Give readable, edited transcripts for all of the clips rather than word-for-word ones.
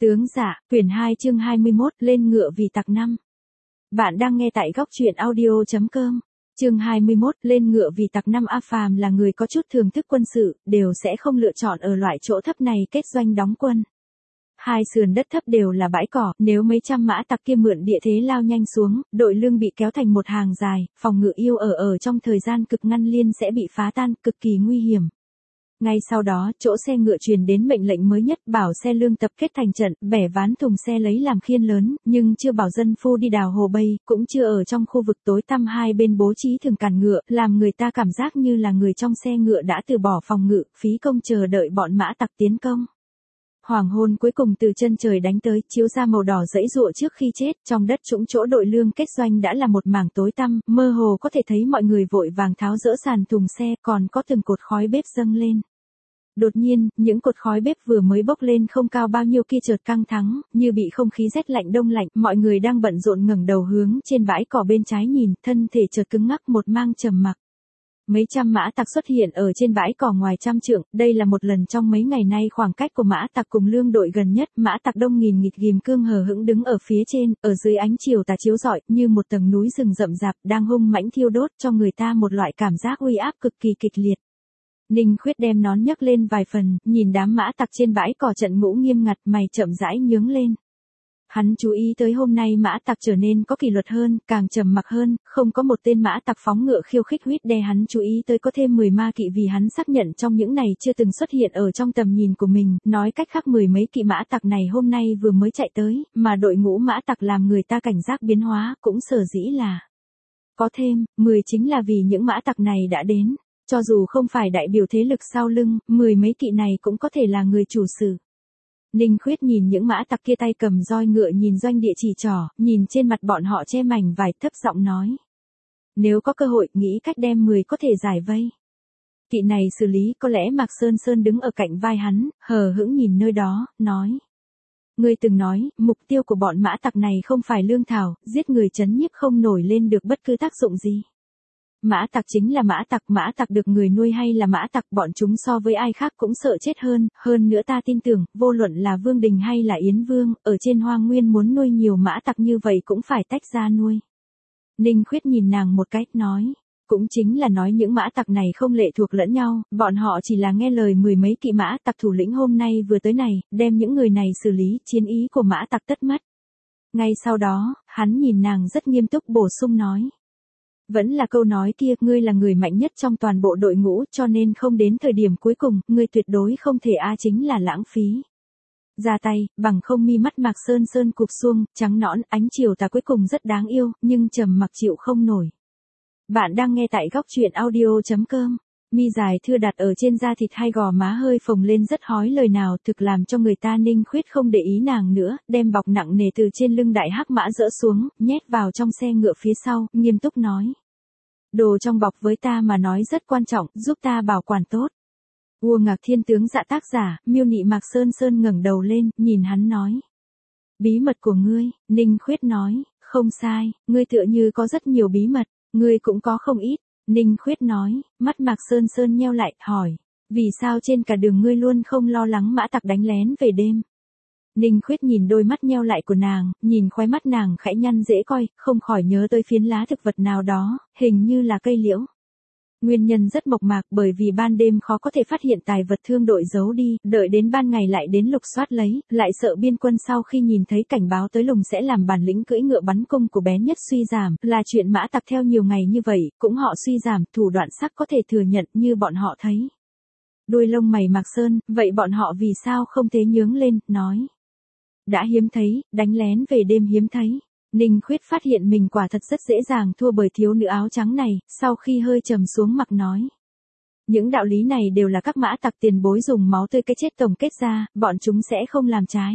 Tướng dạ, quyển 2 chương 21, lên ngựa vì tặc năm. Bạn đang nghe tại góc truyện audio.com. Chương 21, lên ngựa vì tặc năm. A Phàm là người có chút thưởng thức quân sự, đều sẽ không lựa chọn ở loại chỗ thấp này kết doanh đóng quân. Hai sườn đất thấp đều là bãi cỏ, nếu mấy trăm mã tặc kia mượn địa thế lao nhanh xuống, đội lương bị kéo thành một hàng dài, phòng ngự yêu ở trong thời gian cực ngắn liên sẽ bị phá tan, cực kỳ nguy hiểm. Ngay sau đó, chỗ xe ngựa truyền đến mệnh lệnh mới nhất, bảo xe lương tập kết thành trận, bẻ ván thùng xe lấy làm khiên lớn, nhưng chưa bảo dân phu đi đào hồ bây, cũng chưa ở trong khu vực tối tăm hai bên bố trí thường cản ngựa, làm người ta cảm giác như là người trong xe ngựa đã từ bỏ phòng ngự, phí công chờ đợi bọn mã tặc tiến công. Hoàng hôn cuối cùng từ chân trời đánh tới, chiếu ra màu đỏ dãy giụa trước khi chết, trong đất trũng chỗ đội lương kết doanh đã là một mảng tối tăm, mơ hồ có thể thấy mọi người vội vàng tháo dỡ sàn thùng xe, còn có từng cột khói bếp dâng lên. Đột nhiên, những cột khói bếp vừa mới bốc lên không cao bao nhiêu kia chợt căng thẳng, như bị không khí rét lạnh đông lạnh, mọi người đang bận rộn ngẩng đầu hướng trên bãi cỏ bên trái nhìn, thân thể chợt cứng ngắc một mang trầm mặc. Mấy trăm mã tặc xuất hiện ở trên bãi cỏ ngoài trăm trượng, đây là một lần trong mấy ngày nay khoảng cách của mã tặc cùng lương đội gần nhất, mã tặc đông nghìn nghịt ghim cương hờ hững đứng ở phía trên, ở dưới ánh chiều tà chiếu rọi, như một tầng núi rừng rậm rạp đang hung mãnh thiêu đốt cho người ta một loại cảm giác uy áp cực kỳ kịch liệt. Ninh Khuyết đem nón nhấc lên vài phần, nhìn đám mã tặc trên bãi cỏ trận ngũ nghiêm ngặt, mày chậm rãi nhướng lên. Hắn chú ý tới hôm nay mã tặc trở nên có kỷ luật hơn, càng trầm mặc hơn, không có một tên mã tặc phóng ngựa khiêu khích huýt đe. Hắn chú ý tới có thêm 10 ma kỵ vì hắn xác nhận trong những này chưa từng xuất hiện ở trong tầm nhìn của mình, nói cách khác 10 mấy kỵ mã tặc này hôm nay vừa mới chạy tới, mà đội ngũ mã tặc làm người ta cảnh giác biến hóa, cũng sở dĩ là có thêm 10 chính là vì những mã tặc này đã đến. Cho dù không phải đại biểu thế lực sau lưng, 10 mấy kỵ này cũng có thể là người chủ sự. Ninh Khuyết nhìn những mã tặc kia tay cầm roi ngựa nhìn doanh địa chỉ trỏ, nhìn trên mặt bọn họ che mảnh vải thấp giọng nói. Nếu có cơ hội, nghĩ cách đem 10 có thể giải vây. Kỵ này xử lý, có lẽ Mạc Sơn Sơn đứng ở cạnh vai hắn, hờ hững nhìn nơi đó, nói. Ngươi từng nói, mục tiêu của bọn mã tặc này không phải lương thảo, giết người trấn nhiếp không nổi lên được bất cứ tác dụng gì. Mã tặc chính là mã tặc được người nuôi hay là mã tặc, bọn chúng so với ai khác cũng sợ chết hơn nữa ta tin tưởng, vô luận là Vương Đình hay là Yến Vương, ở trên Hoang Nguyên muốn nuôi nhiều mã tặc như vậy cũng phải tách ra nuôi. Ninh Khuyết nhìn nàng một cách nói, cũng chính là nói những mã tặc này không lệ thuộc lẫn nhau, bọn họ chỉ là nghe lời 10 mấy kỵ mã tặc thủ lĩnh hôm nay vừa tới này, đem những người này xử lý, chiến ý của mã tặc tất mất. Ngay sau đó, hắn nhìn nàng rất nghiêm túc bổ sung nói. Vẫn là câu nói kia, ngươi là người mạnh nhất trong toàn bộ đội ngũ, cho nên không đến thời điểm cuối cùng, ngươi tuyệt đối không thể chính là lãng phí. Ra tay, bằng không mi mắt Mạc Sơn Sơn cụp xuông, trắng nõn, ánh chiều tà cuối cùng rất đáng yêu, nhưng trầm mặc chịu không nổi. Bạn đang nghe tại góc truyện audio.com. Mi dài thưa đặt ở trên da thịt hai gò má hơi phồng lên rất hói lời nào, thực làm cho người ta. Ninh Khuyết không để ý nàng nữa, đem bọc nặng nề từ trên lưng đại hắc mã dỡ xuống, nhét vào trong xe ngựa phía sau, nghiêm túc nói. Đồ trong bọc với ta mà nói rất quan trọng, giúp ta bảo quản tốt. Vua Ngạc Thiên Tướng Dạ tác giả, miêu nị. Mạc Sơn Sơn ngẩng đầu lên, nhìn hắn nói. Bí mật của ngươi, Ninh Khuyết nói, không sai, ngươi tựa như có rất nhiều bí mật, ngươi cũng có không ít. Ninh Khuyết nói, mắt Mạc Sơn Sơn nheo lại, hỏi, vì sao trên cả đường ngươi luôn không lo lắng mã tặc đánh lén về đêm? Ninh Khuyết nhìn đôi mắt nheo lại của nàng, nhìn khóe mắt nàng khẽ nhăn dễ coi, không khỏi nhớ tới phiến lá thực vật nào đó, hình như là cây liễu. Nguyên nhân rất mộc mạc, bởi vì ban đêm khó có thể phát hiện tài vật thương đội giấu đi, đợi đến ban ngày lại đến lục soát lấy, lại sợ biên quân sau khi nhìn thấy cảnh báo tới lùng sẽ làm bản lĩnh cưỡi ngựa bắn cung của bé nhất suy giảm, là chuyện mã tặc theo nhiều ngày như vậy, cũng họ suy giảm, thủ đoạn sắc có thể thừa nhận như bọn họ thấy. Đuôi lông mày Mạc Sơn, vậy bọn họ vì sao không thế nhướng lên, nói. Đã hiếm thấy, đánh lén về đêm hiếm thấy. Ninh Khuyết phát hiện mình quả thật rất dễ dàng thua bởi thiếu nữ áo trắng này, sau khi hơi trầm xuống mặt nói. Những đạo lý này đều là các mã tặc tiền bối dùng máu tươi cái chết tổng kết ra, bọn chúng sẽ không làm trái.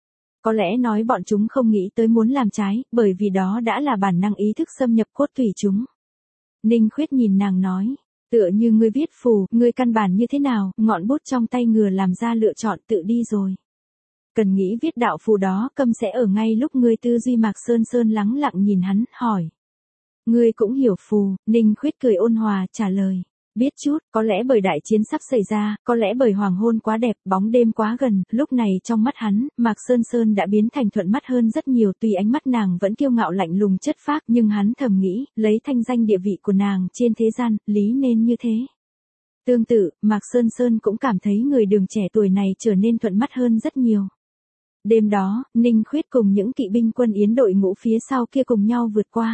Có lẽ nói bọn chúng không nghĩ tới muốn làm trái, bởi vì đó đã là bản năng ý thức xâm nhập cốt tủy chúng. Ninh Khuyết nhìn nàng nói, tựa như ngươi viết phù, ngươi căn bản như thế nào, ngọn bút trong tay ngừa làm ra lựa chọn tự đi rồi. Cần nghĩ viết đạo phù đó, câm sẽ ở ngay lúc ngươi tư duy. Mạc Sơn Sơn lắng lặng nhìn hắn, hỏi. Ngươi cũng hiểu phù, Ninh Khuyết cười ôn hòa, trả lời. Biết chút, có lẽ bởi đại chiến sắp xảy ra, có lẽ bởi hoàng hôn quá đẹp, bóng đêm quá gần, lúc này trong mắt hắn, Mạc Sơn Sơn đã biến thành thuận mắt hơn rất nhiều, tuy ánh mắt nàng vẫn kiêu ngạo lạnh lùng chất phác, nhưng hắn thầm nghĩ, lấy thanh danh địa vị của nàng trên thế gian, lý nên như thế. Tương tự, Mạc Sơn Sơn cũng cảm thấy người đường trẻ tuổi này trở nên thuận mắt hơn rất nhiều. Đêm đó, Ninh Khuyết cùng những kỵ binh quân Yến đội ngũ phía sau kia cùng nhau vượt qua.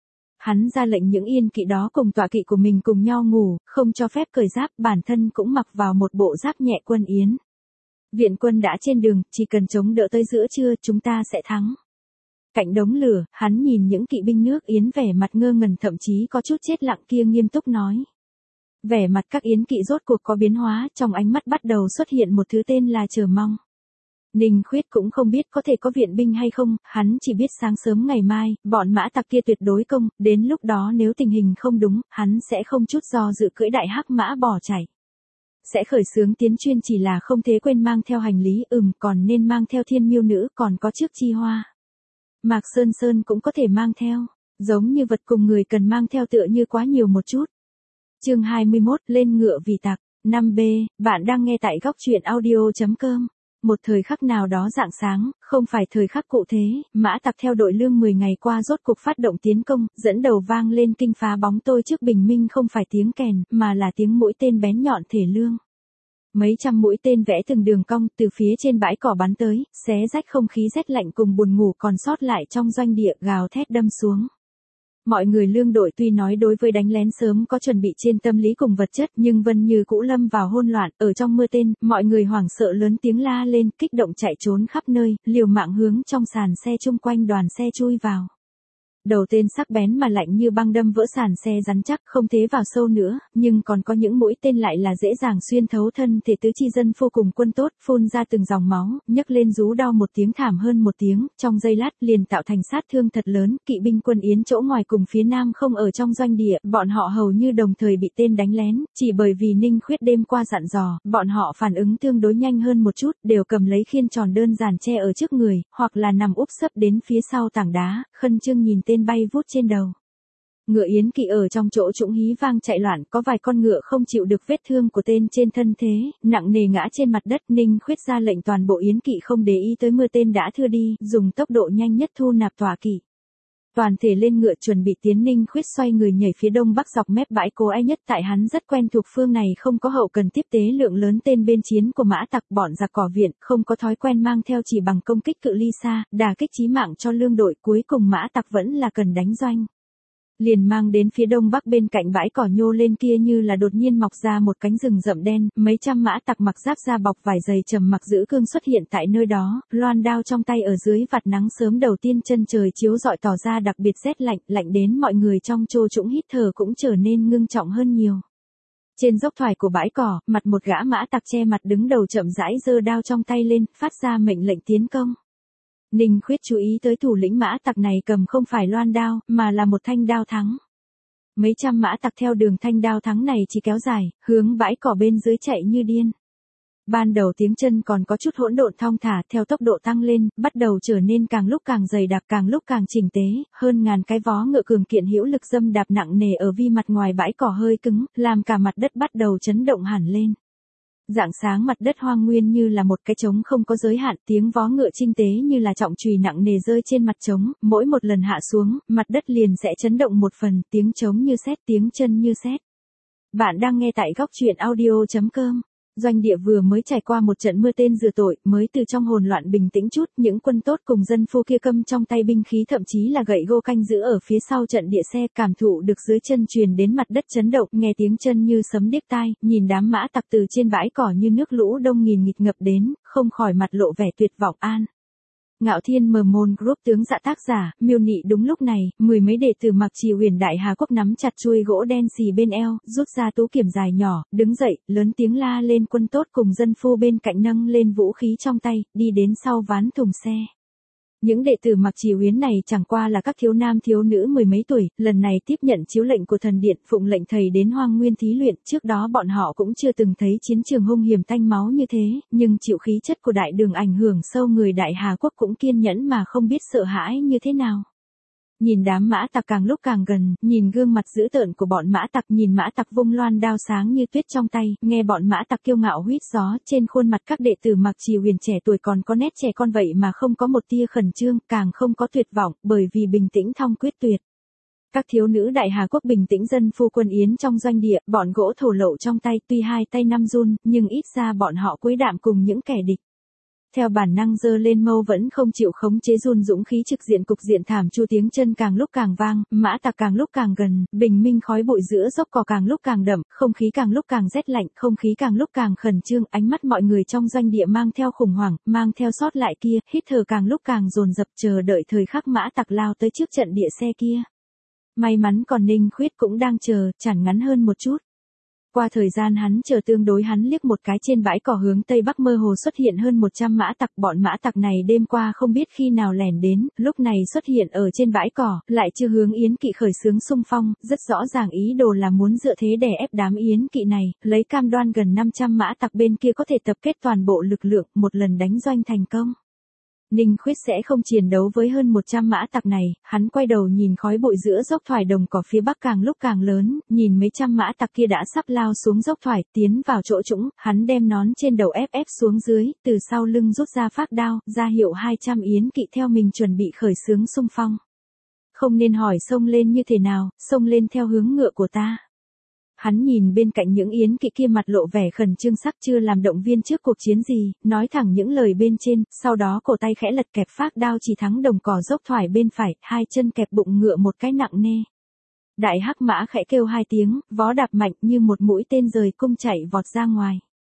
Hắn ra lệnh những yên kỵ đó cùng tọa kỵ của mình cùng nhau ngủ, không cho phép cởi giáp, bản thân cũng mặc vào một bộ giáp nhẹ quân Yến. Viện quân đã trên đường, chỉ cần chống đỡ tới giữa trưa chúng ta sẽ thắng. Cạnh đống lửa, hắn nhìn những kỵ binh nước Yến vẻ mặt ngơ ngẩn thậm chí có chút chết lặng kia nghiêm túc nói. Vẻ mặt các Yến kỵ rốt cuộc có biến hóa, trong ánh mắt bắt đầu xuất hiện một thứ tên là chờ mong. Ninh Khuyết cũng không biết có thể có viện binh hay không, hắn chỉ biết sáng sớm ngày mai, bọn mã tặc kia tuyệt đối công, đến lúc đó nếu tình hình không đúng, hắn sẽ không chút do dự cưỡi đại hắc mã bỏ chạy. Sẽ khởi xướng tiến chuyên chỉ là không thế quên mang theo hành lý, còn nên mang theo thiên miêu nữ, còn có chiếc chi hoa. Mạc Sơn Sơn cũng có thể mang theo, giống như vật cùng người cần mang theo tựa như quá nhiều một chút. Chương 21, lên ngựa vì tặc. 5B, bạn đang nghe tại góc truyện audio.com. Một thời khắc nào đó rạng sáng, không phải thời khắc cụ thế, mã tặc theo đội lương 10 ngày qua rốt cục phát động tiến công, dẫn đầu vang lên kinh phá bóng tôi trước bình minh không phải tiếng kèn, mà là tiếng mũi tên bén nhọn thể lương. Mấy trăm mũi tên vẽ từng đường cong từ phía trên bãi cỏ bắn tới, xé rách không khí rét lạnh cùng buồn ngủ còn sót lại trong doanh địa gào thét đâm xuống. Mọi người lương đội tuy nói đối với đánh lén sớm có chuẩn bị trên tâm lý cùng vật chất nhưng vẫn như cũ lâm vào hỗn loạn, ở trong mưa tên, mọi người hoảng sợ lớn tiếng la lên, kích động chạy trốn khắp nơi, liều mạng hướng trong sàn xe chung quanh đoàn xe chui vào. Đầu tên sắc bén mà lạnh như băng đâm vỡ sàn xe rắn chắc không thế vào sâu nữa, nhưng còn có những mũi tên lại là dễ dàng xuyên thấu thân thể tứ chi dân phu cùng quân tốt, phun ra từng dòng máu, nhấc lên rú đau một tiếng thảm hơn một tiếng, trong giây lát liền tạo thành sát thương thật lớn. Kỵ binh quân Yến chỗ ngoài cùng phía nam không ở trong doanh địa, bọn họ hầu như đồng thời bị tên đánh lén, chỉ bởi vì Ninh Khuyết đêm qua dặn dò, bọn họ phản ứng tương đối nhanh hơn một chút, đều cầm lấy khiên tròn đơn giản che ở trước người, hoặc là nằm úp sấp đến phía sau tảng đá, khẩn trương nhìn tên bay vút trên đầu. Ngựa Yến kỵ ở trong chỗ trũng hí vang chạy loạn, có vài con ngựa không chịu được vết thương của tên trên thân thế, nặng nề ngã trên mặt đất. Ninh Khuyết ra lệnh toàn bộ Yến kỵ không để ý tới mưa tên đã thưa đi, dùng tốc độ nhanh nhất thu nạp tọa kỵ. Toàn thể lên ngựa chuẩn bị tiến. Ninh Khuyết xoay người nhảy phía đông bắc dọc mép bãi cố ai nhất, tại hắn rất quen thuộc phương này, không có hậu cần tiếp tế lượng lớn tên bên chiến của mã tặc, bọn giặc cỏ viện, không có thói quen mang theo chỉ bằng công kích cự ly xa, đả kích chí mạng cho lương đội, cuối cùng mã tặc vẫn là cần đánh doanh. Liền mang đến phía đông bắc bên cạnh bãi cỏ nhô lên kia như là đột nhiên mọc ra một cánh rừng rậm đen, mấy trăm mã tặc mặc giáp da bọc vải dày trầm mặc giữ cương xuất hiện tại nơi đó, loan đao trong tay ở dưới vạt nắng sớm đầu tiên chân trời chiếu rọi tỏ ra đặc biệt rét lạnh, lạnh đến mọi người trong chô trũng hít thở cũng trở nên ngưng trọng hơn nhiều. Trên dốc thoải của bãi cỏ, mặt một gã mã tặc che mặt đứng đầu chậm rãi giơ đao trong tay lên, phát ra mệnh lệnh tiến công. Ninh Khuyết chú ý tới thủ lĩnh mã tặc này cầm không phải loan đao, mà là một thanh đao thắng. Mấy trăm mã tặc theo đường thanh đao thắng này chỉ kéo dài, hướng bãi cỏ bên dưới chạy như điên. Ban đầu tiếng chân còn có chút hỗn độn thong thả, theo tốc độ tăng lên, bắt đầu trở nên càng lúc càng dày đặc, càng lúc càng chỉnh tế, hơn ngàn cái vó ngựa cường kiện hữu lực dâm đạp nặng nề ở vi mặt ngoài bãi cỏ hơi cứng, làm cả mặt đất bắt đầu chấn động hẳn lên. Rạng sáng mặt đất hoang nguyên như là một cái trống không có giới hạn, tiếng vó ngựa chinh tế như là trọng chùy nặng nề rơi trên mặt trống, mỗi một lần hạ xuống, mặt đất liền sẽ chấn động một phần, tiếng trống như sét, tiếng chân như sét. Bạn đang nghe tại góc truyện audio.com. Doanh địa vừa mới trải qua một trận mưa tên rửa tội, mới từ trong hỗn loạn bình tĩnh chút, những quân tốt cùng dân phu kia cầm trong tay binh khí thậm chí là gậy gô canh giữ ở phía sau trận địa xe, cảm thụ được dưới chân truyền đến mặt đất chấn động, nghe tiếng chân như sấm điếc tai, nhìn đám mã tặc từ trên bãi cỏ như nước lũ đông nghìn nghịt ngập đến, không khỏi mặt lộ vẻ tuyệt vọng an. Ngạo Thiên Mờ Môn Group tướng dạ tác giả, miêu nị đúng lúc này, mười mấy đệ tử Mặc Trì Huyền Đại Hà Quốc nắm chặt chuôi gỗ đen xì bên eo, rút ra tú kiểm dài nhỏ, đứng dậy, lớn tiếng la lên quân tốt cùng dân phu bên cạnh nâng lên vũ khí trong tay, đi đến sau ván thùng xe. Những đệ tử Mặc Trì Huyền này chẳng qua là các thiếu nam thiếu nữ mười mấy tuổi, lần này tiếp nhận chiếu lệnh của thần điện, phụng lệnh thầy đến Hoang Nguyên thí luyện, trước đó bọn họ cũng chưa từng thấy chiến trường hung hiểm tanh máu như thế, nhưng chịu khí chất của đại đường ảnh hưởng sâu, người Đại Hà Quốc cũng kiên nhẫn mà không biết sợ hãi như thế nào. nhìn đám mã tặc càng lúc càng gần, nhìn gương mặt dữ tợn của bọn mã tặc, nhìn mã tặc vung loan đao sáng như tuyết trong tay, nghe bọn mã tặc kiêu ngạo huýt gió, trên khuôn mặt các đệ tử Mạc Trì Huyền trẻ tuổi còn có nét trẻ con vậy mà không có một tia khẩn trương, càng không có tuyệt vọng, bởi vì bình tĩnh thong quyết tuyệt. Các thiếu nữ Đại Hà Quốc bình tĩnh dân phu quân yến trong doanh địa, bọn gỗ thổ lậu trong tay, tuy hai tay năm run, nhưng ít ra bọn họ cúi đạm cùng những kẻ địch. Theo bản năng giơ lên mâu vẫn không chịu khống chế run dũng khí trực diện cục diện thảm chu, tiếng chân càng lúc càng vang, mã tặc càng lúc càng gần, bình minh khói bụi giữa dốc cỏ càng lúc càng đậm, không khí càng lúc càng rét lạnh, không khí càng lúc càng khẩn trương, ánh mắt mọi người trong doanh địa mang theo khủng hoảng, mang theo sót lại kia, hít thở càng lúc càng dồn dập, chờ đợi thời khắc mã tặc lao tới trước trận địa xe kia. May mắn còn Ninh Khuyết cũng đang chờ, chẳng ngắn hơn một chút. Qua thời gian hắn chờ tương đối, hắn liếc một cái trên bãi cỏ hướng tây bắc mơ hồ xuất hiện hơn 100 mã tặc. Bọn mã tặc này đêm qua không biết khi nào lẻn đến, lúc này xuất hiện ở trên bãi cỏ, lại chưa hướng Yến Kỵ khởi xướng xung phong, rất rõ ràng ý đồ là muốn dựa thế đè ép đám Yến Kỵ này, lấy cam đoan gần 500 mã tặc bên kia có thể tập kết toàn bộ lực lượng, một lần đánh doanh thành công. Ninh Khuyết sẽ không chiến đấu với hơn 100 mã tặc này, hắn quay đầu nhìn khói bụi giữa dốc thoải đồng cỏ phía bắc càng lúc càng lớn, nhìn mấy trăm mã tặc kia đã sắp lao xuống dốc thoải, tiến vào chỗ trũng, hắn đem nón trên đầu ép xuống dưới, từ sau lưng rút ra phác đao, ra hiệu 200 Yến Kỵ theo mình chuẩn bị khởi xướng xung phong. Không nên hỏi xông lên như thế nào, xông lên theo hướng ngựa của ta. Hắn nhìn bên cạnh những Yến Kỵ kia mặt lộ vẻ khẩn trương, sắc chưa làm động viên trước cuộc chiến gì, nói thẳng những lời bên trên, sau đó cổ tay khẽ lật kẹp phác đao chỉ thắng đồng cỏ dốc thoải bên phải, hai chân kẹp bụng ngựa một cái nặng nề. Đại hắc mã khẽ kêu hai tiếng, vó đạp mạnh như một mũi tên rời cung chạy vọt ra ngoài.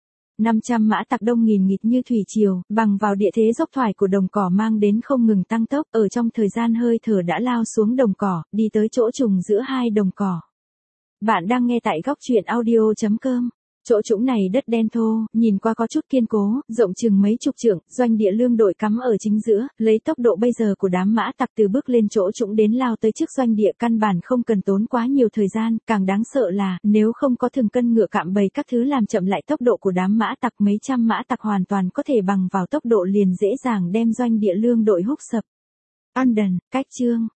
500 mã tặc đông nghìn nghịt như thủy triều, bằng vào địa thế dốc thoải của đồng cỏ mang đến không ngừng tăng tốc, ở trong thời gian hơi thở đã lao xuống đồng cỏ, đi tới chỗ trùng giữa hai đồng cỏ. Bạn đang nghe tại góc truyện audio.com. Chỗ trũng này đất đen thô, nhìn qua có chút kiên cố, rộng chừng mấy chục trượng, doanh địa lương đội cắm ở chính giữa, lấy tốc độ bây giờ của đám mã tặc từ bước lên chỗ trũng đến lao tới trước doanh địa căn bản không cần tốn quá nhiều thời gian, càng đáng sợ là, nếu không có thường cân ngựa cạm bầy các thứ làm chậm lại tốc độ của đám mã tặc, mấy trăm mã tặc hoàn toàn có thể bằng vào tốc độ liền dễ dàng đem doanh địa lương đội húc sập. London, cách chương.